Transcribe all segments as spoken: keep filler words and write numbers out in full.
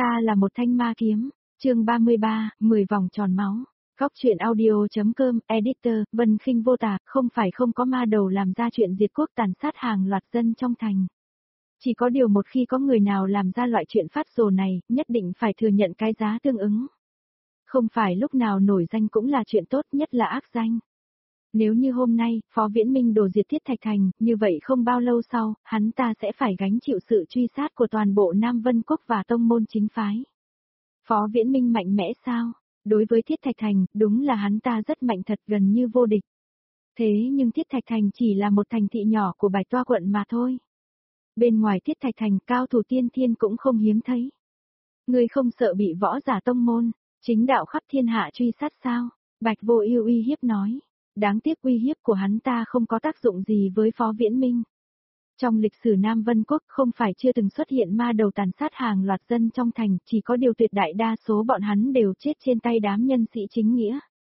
Ta là một thanh ma kiếm, chương ba mươi ba, mười vòng tròn máu. Góc truyện audio.com, editor, Vân Khinh vô tà, không phải không có ma đầu làm ra chuyện diệt quốc tàn sát hàng loạt dân trong thành. Chỉ có điều một khi có người nào làm ra loại chuyện phát rồ này, nhất định phải thừa nhận cái giá tương ứng. Không phải lúc nào nổi danh cũng là chuyện tốt, nhất là ác danh. Nếu như hôm nay, Phó Viễn Minh đổ diệt Thiết Thạch Thành, như vậy không bao lâu sau, hắn ta sẽ phải gánh chịu sự truy sát của toàn bộ Nam Vân Quốc và tông môn chính phái. Phó Viễn Minh mạnh mẽ sao? Đối với Thiết Thạch Thành, đúng là hắn ta rất mạnh thật, gần như vô địch. Thế nhưng Thiết Thạch Thành chỉ là một thành thị nhỏ của Bạch Toa quận mà thôi. Bên ngoài Thiết Thạch Thành, cao thủ tiên thiên cũng không hiếm thấy. Ngươi không sợ bị võ giả tông môn, chính đạo khắp thiên hạ truy sát sao? Bạch Vô Ưu uy hiếp nói. Đáng tiếc uy hiếp của hắn ta không có tác dụng gì với Phó Viễn Minh. Trong lịch sử Nam Vân Quốc không phải chưa từng xuất hiện ma đầu tàn sát hàng loạt dân trong thành, chỉ có điều tuyệt đại đa số bọn hắn đều chết trên tay đám nhân sĩ chính nghĩa.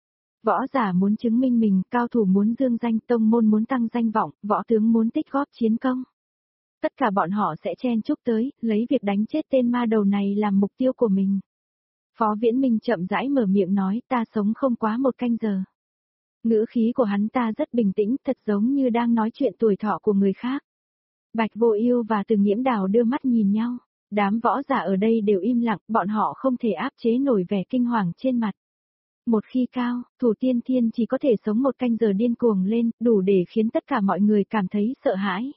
Võ giả muốn chứng minh mình, cao thủ muốn dương danh, tông môn muốn tăng danh vọng, võ tướng muốn tích góp chiến công. Tất cả bọn họ sẽ chen chúc tới, lấy việc đánh chết tên ma đầu này làm mục tiêu của mình. Phó Viễn Minh chậm rãi mở miệng nói, ta sống không quá một canh giờ. Ngữ khí của hắn ta rất bình tĩnh, thật giống như đang nói chuyện tuổi thọ của người khác. Bạch Vô Ưu và Từ Nghiễm Đào đưa mắt nhìn nhau, đám võ giả ở đây đều im lặng, bọn họ không thể áp chế nổi vẻ kinh hoàng trên mặt. Một khi cao, thủ tiên thiên chỉ có thể sống một canh giờ điên cuồng lên, đủ để khiến tất cả mọi người cảm thấy sợ hãi.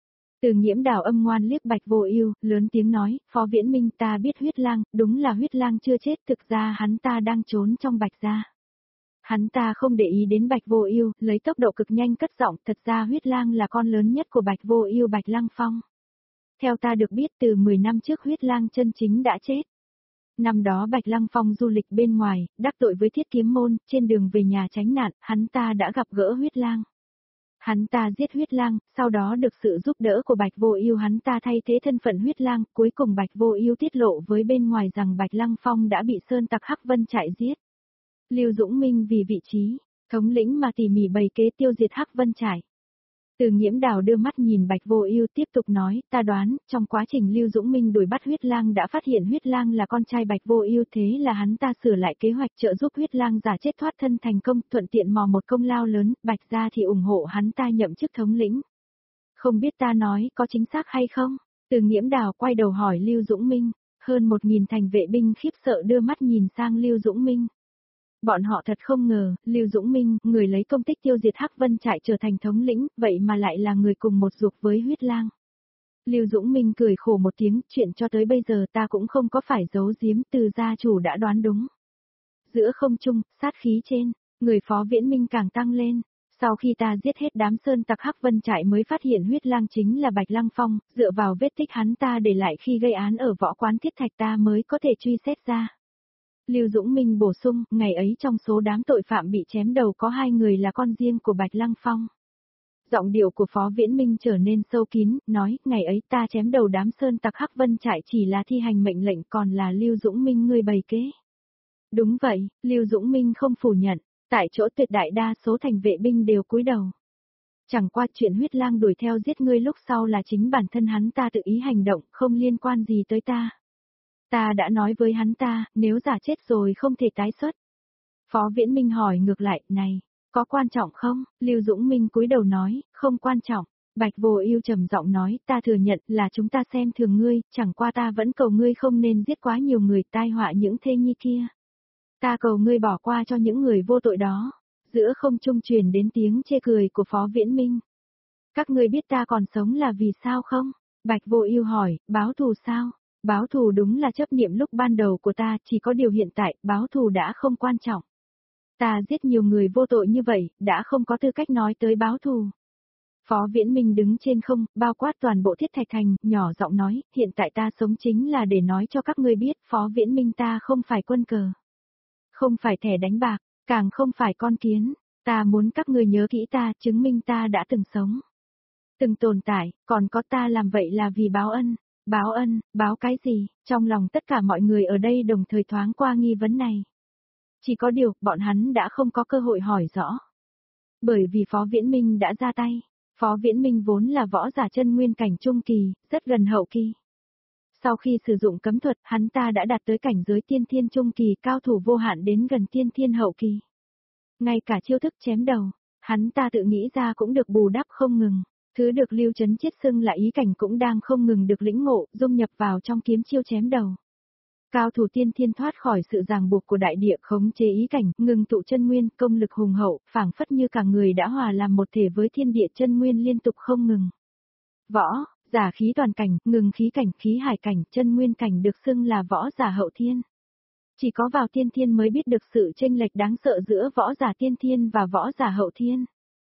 Từ Nghiễm Đào âm ngoan liếc Bạch Vô Ưu, lớn tiếng nói, Phó Viễn Minh, ta biết Huyết Lang, đúng là Huyết Lang chưa chết, thực ra hắn ta đang trốn trong Bạch gia. Hắn ta không để ý đến Bạch Vô Ưu, lấy tốc độ cực nhanh cất giọng, thật ra Huyết Lang là con lớn nhất của Bạch Vô Ưu, Bạch Lăng Phong. Theo ta được biết, từ mười năm trước Huyết Lang chân chính đã chết. Năm đó Bạch Lăng Phong du lịch bên ngoài, đắc tội với Thiết Kiếm môn, trên đường về nhà tránh nạn, hắn ta đã gặp gỡ Huyết Lang. Hắn ta giết Huyết Lang, sau đó được sự giúp đỡ của Bạch Vô Ưu, hắn ta thay thế thân phận Huyết Lang, cuối cùng Bạch Vô Ưu tiết lộ với bên ngoài rằng Bạch Lăng Phong đã bị sơn tặc Hắc Vân Trại giết. Lưu Dũng Minh vì vị trí thống lĩnh mà tỉ mỉ bày kế tiêu diệt Hắc Vân Trại. Từ Nghiễm Đào đưa mắt nhìn Bạch Vô Ưu tiếp tục nói, ta đoán, trong quá trình Lưu Dũng Minh đuổi bắt Huyết Lang đã phát hiện Huyết Lang là con trai Bạch Vô Ưu, thế là hắn ta sửa lại kế hoạch trợ giúp Huyết Lang giả chết thoát thân thành công, thuận tiện mò một công lao lớn, Bạch gia thì ủng hộ hắn ta nhậm chức thống lĩnh. Không biết ta nói có chính xác hay không? Từ Nghiễm Đào quay đầu hỏi Lưu Dũng Minh, hơn một nghìn thành vệ binh khiếp sợ đưa mắt nhìn sang Lưu Dũng Minh. Bọn họ thật không ngờ, Lưu Dũng Minh, người lấy công tích tiêu diệt Hắc Vân Trại trở thành thống lĩnh, vậy mà lại là người cùng một ruột với Huyết Lang. Lưu Dũng Minh cười khổ một tiếng, chuyện cho tới bây giờ ta cũng không có phải giấu giếm, Từ gia chủ đã đoán đúng. Giữa không trung, sát khí trên, người Phó Viễn Minh càng tăng lên. Sau khi ta giết hết đám sơn tặc Hắc Vân Trại mới phát hiện Huyết Lang chính là Bạch Lăng Phong, dựa vào vết tích hắn ta để lại khi gây án ở võ quán Thiết Thạch ta mới có thể truy xét ra. Lưu Dũng Minh bổ sung, ngày ấy trong số đám tội phạm bị chém đầu có hai người là con riêng của Bạch Lăng Phong. Giọng điệu của Phó Viễn Minh trở nên sâu kín, nói, ngày ấy ta chém đầu đám sơn tặc Hắc Vân Trại chỉ là thi hành mệnh lệnh, còn là Lưu Dũng Minh người bày kế. Đúng vậy, Lưu Dũng Minh không phủ nhận, tại chỗ tuyệt đại đa số thành vệ binh đều cúi đầu. Chẳng qua chuyện Huyết Lang đuổi theo giết ngươi lúc sau là chính bản thân hắn ta tự ý hành động, không liên quan gì tới ta. Ta đã nói với hắn ta, nếu giả chết rồi không thể tái xuất. Phó Viễn Minh hỏi ngược lại, này, có quan trọng không? Lưu Dũng Minh cúi đầu nói, không quan trọng. Bạch Vô Ưu trầm giọng nói, ta thừa nhận là chúng ta xem thường ngươi, chẳng qua ta vẫn cầu ngươi không nên giết quá nhiều người, tai họa những thê nhi kia. Ta cầu ngươi bỏ qua cho những người vô tội đó. Giữa không trung truyền đến tiếng chê cười của Phó Viễn Minh. Các ngươi biết ta còn sống là vì sao không? Bạch Vô Ưu hỏi, báo thù sao? Báo thù đúng là chấp niệm lúc ban đầu của ta, chỉ có điều hiện tại, báo thù đã không quan trọng. Ta giết nhiều người vô tội như vậy, đã không có tư cách nói tới báo thù. Phó Viễn Minh đứng trên không, bao quát toàn bộ Thiết Thạch Thành, nhỏ giọng nói, hiện tại ta sống chính là để nói cho các ngươi biết, Phó Viễn Minh ta không phải quân cờ. Không phải thẻ đánh bạc, càng không phải con kiến, ta muốn các ngươi nhớ kỹ ta, chứng minh ta đã từng sống. Từng tồn tại, còn có ta làm vậy là vì báo ân. Báo ân, báo cái gì? Trong lòng tất cả mọi người ở đây đồng thời thoáng qua nghi vấn này. Chỉ có điều, bọn hắn đã không có cơ hội hỏi rõ. Bởi vì Phó Viễn Minh đã ra tay. Phó Viễn Minh vốn là võ giả chân nguyên cảnh trung kỳ, rất gần hậu kỳ. Sau khi sử dụng cấm thuật, hắn ta đã đạt tới cảnh giới tiên thiên trung kỳ, cao thủ vô hạn đến gần tiên thiên hậu kỳ. Ngay cả chiêu thức chém đầu, hắn ta tự nghĩ ra cũng được bù đắp không ngừng. Thứ được Lưu Chấn Chiết xưng là ý cảnh cũng đang không ngừng được lĩnh ngộ, dung nhập vào trong kiếm chiêu chém đầu. Cao thủ tiên thiên thoát khỏi sự ràng buộc của đại địa, khống chế ý cảnh, ngừng tụ chân nguyên, công lực hùng hậu, phảng phất như cả người đã hòa làm một thể với thiên địa, chân nguyên liên tục không ngừng. Võ, giả khí toàn cảnh, ngừng khí cảnh, khí hải cảnh, chân nguyên cảnh được xưng là võ giả hậu thiên. Chỉ có vào tiên thiên mới biết được sự chênh lệch đáng sợ giữa võ giả tiên thiên và võ giả hậu thiên.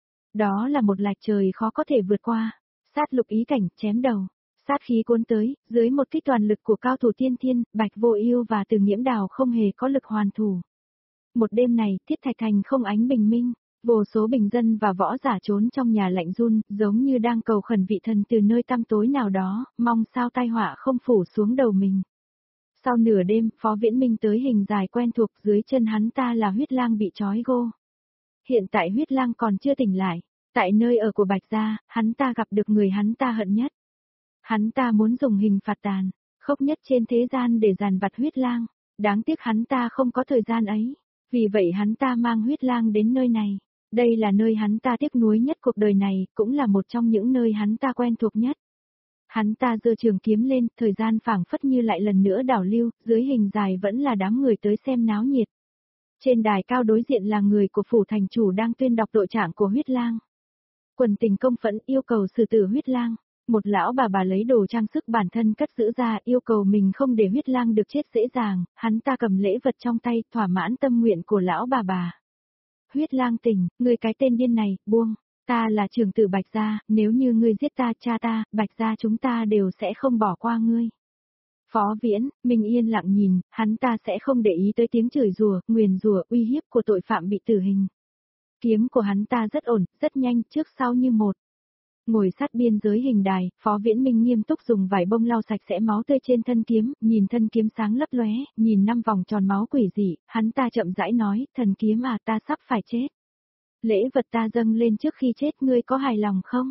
Đó là một lạch trời khó có thể vượt qua. Sát lục ý cảnh, chém đầu. Sát khí cuốn tới, dưới một kích toàn lực của cao thủ tiên thiên, Bạch Vô Ưu và Từ Nghiễm Đào không hề có lực hoàn thủ. Một đêm này, Thiết Thạch Thành không ánh bình minh, vô số bình dân và võ giả trốn trong nhà lạnh run, giống như đang cầu khẩn vị thần từ nơi tăm tối nào đó, mong sao tai họa không phủ xuống đầu mình. Sau nửa đêm, Phó Viễn Minh tới hình dài quen thuộc, dưới chân hắn ta là Huyết Lang bị trói gô. Hiện tại Huyết Lang còn chưa tỉnh lại, tại nơi ở của Bạch gia, hắn ta gặp được người hắn ta hận nhất. Hắn ta muốn dùng hình phạt tàn, khốc nhất trên thế gian để dàn vặt Huyết Lang, đáng tiếc hắn ta không có thời gian ấy, vì vậy hắn ta mang Huyết Lang đến nơi này. Đây là nơi hắn ta tiếc nuối nhất cuộc đời này, cũng là một trong những nơi hắn ta quen thuộc nhất. Hắn ta giơ trường kiếm lên, thời gian phảng phất như lại lần nữa đảo lưu, dưới hình dài vẫn là đám người tới xem náo nhiệt. Trên đài cao đối diện là người của phủ thành chủ đang tuyên đọc tội trạng của Huyết Lang. Quần tình công phẫn yêu cầu xử tử Huyết Lang. Một lão bà bà lấy đồ trang sức bản thân cất giữ ra, yêu cầu mình không để Huyết Lang được chết dễ dàng, hắn ta cầm lễ vật trong tay, thỏa mãn tâm nguyện của lão bà bà. Huyết Lang tỉnh, ngươi cái tên điên này, buông, ta là trưởng tử Bạch gia, nếu như ngươi giết ta, cha ta, Bạch gia chúng ta đều sẽ không bỏ qua ngươi. Phó Viễn, mình yên lặng nhìn, hắn ta sẽ không để ý tới tiếng chửi rủa, nguyền rủa, uy hiếp của tội phạm bị tử hình. Kiếm của hắn ta rất ổn, rất nhanh, trước sau như một. Ngồi sát biên giới hình đài, Phó Viễn Minh nghiêm túc dùng vải bông lau sạch sẽ máu tươi trên thân kiếm, nhìn thân kiếm sáng lấp lóe, nhìn năm vòng tròn máu quỷ dị, hắn ta chậm rãi nói, thần kiếm à, ta sắp phải chết. Lễ vật ta dâng lên trước khi chết, ngươi có hài lòng không?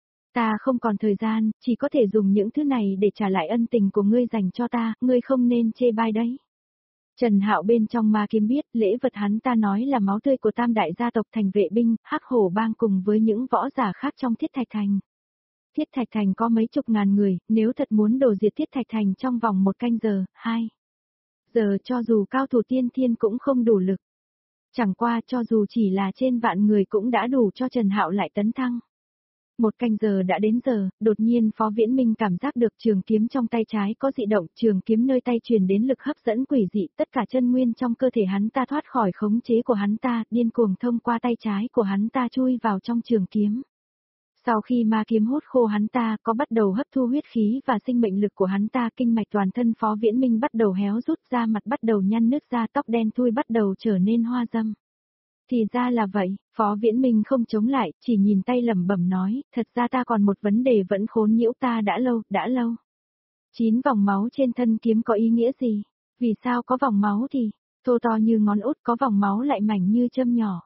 Ta không còn thời gian, chỉ có thể dùng những thứ này để trả lại ân tình của ngươi dành cho ta, ngươi không nên chê bai đấy. Trần Hạo bên trong ma kiếm biết, lễ vật hắn ta nói là máu tươi của tam đại gia tộc Thành Vệ binh, Hắc Hổ bang cùng với những võ giả khác trong Thiết Thạch Thành. Thiết Thạch Thành có mấy chục ngàn người, nếu thật muốn đổ diệt Thiết Thạch Thành trong vòng một canh giờ, hai giờ cho dù cao thủ tiên thiên cũng không đủ lực. Chẳng qua cho dù chỉ là trên vạn người cũng đã đủ cho Trần Hạo lại tấn thăng. Một canh giờ đã đến giờ, đột nhiên Phó Viễn Minh cảm giác được trường kiếm trong tay trái có dị động, trường kiếm nơi tay truyền đến lực hấp dẫn quỷ dị, tất cả chân nguyên trong cơ thể hắn ta thoát khỏi khống chế của hắn ta, điên cuồng thông qua tay trái của hắn ta chui vào trong trường kiếm. Sau khi ma kiếm hút khô hắn ta, có bắt đầu hấp thu huyết khí và sinh mệnh lực của hắn ta, kinh mạch toàn thân Phó Viễn Minh bắt đầu héo rút ra, mặt bắt đầu nhăn nứt ra, tóc đen thui bắt đầu trở nên hoa râm. Thì ra là vậy, Phó Viễn Minh không chống lại, chỉ nhìn tay lẩm bẩm nói, thật ra ta còn một vấn đề vẫn khốn nhiễu ta đã lâu, đã lâu. Chín vòng máu trên thân kiếm có ý nghĩa gì? Vì sao có vòng máu thì, thô to như ngón út, có vòng máu lại mảnh như châm nhỏ?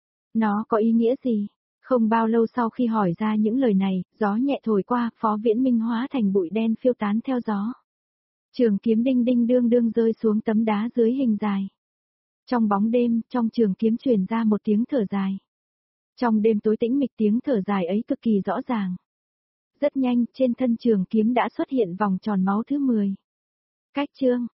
Nó có ý nghĩa gì? Không bao lâu sau khi hỏi ra những lời này, gió nhẹ thổi qua, Phó Viễn Minh hóa thành bụi đen phiêu tán theo gió. Trường kiếm đinh đinh đương đương rơi xuống tấm đá dưới hình dài. Trong bóng đêm, trong trường kiếm truyền ra một tiếng thở dài. Trong đêm tối tĩnh mịch, tiếng thở dài ấy cực kỳ rõ ràng. Rất nhanh, trên thân trường kiếm đã xuất hiện vòng tròn máu thứ mười. Cách chương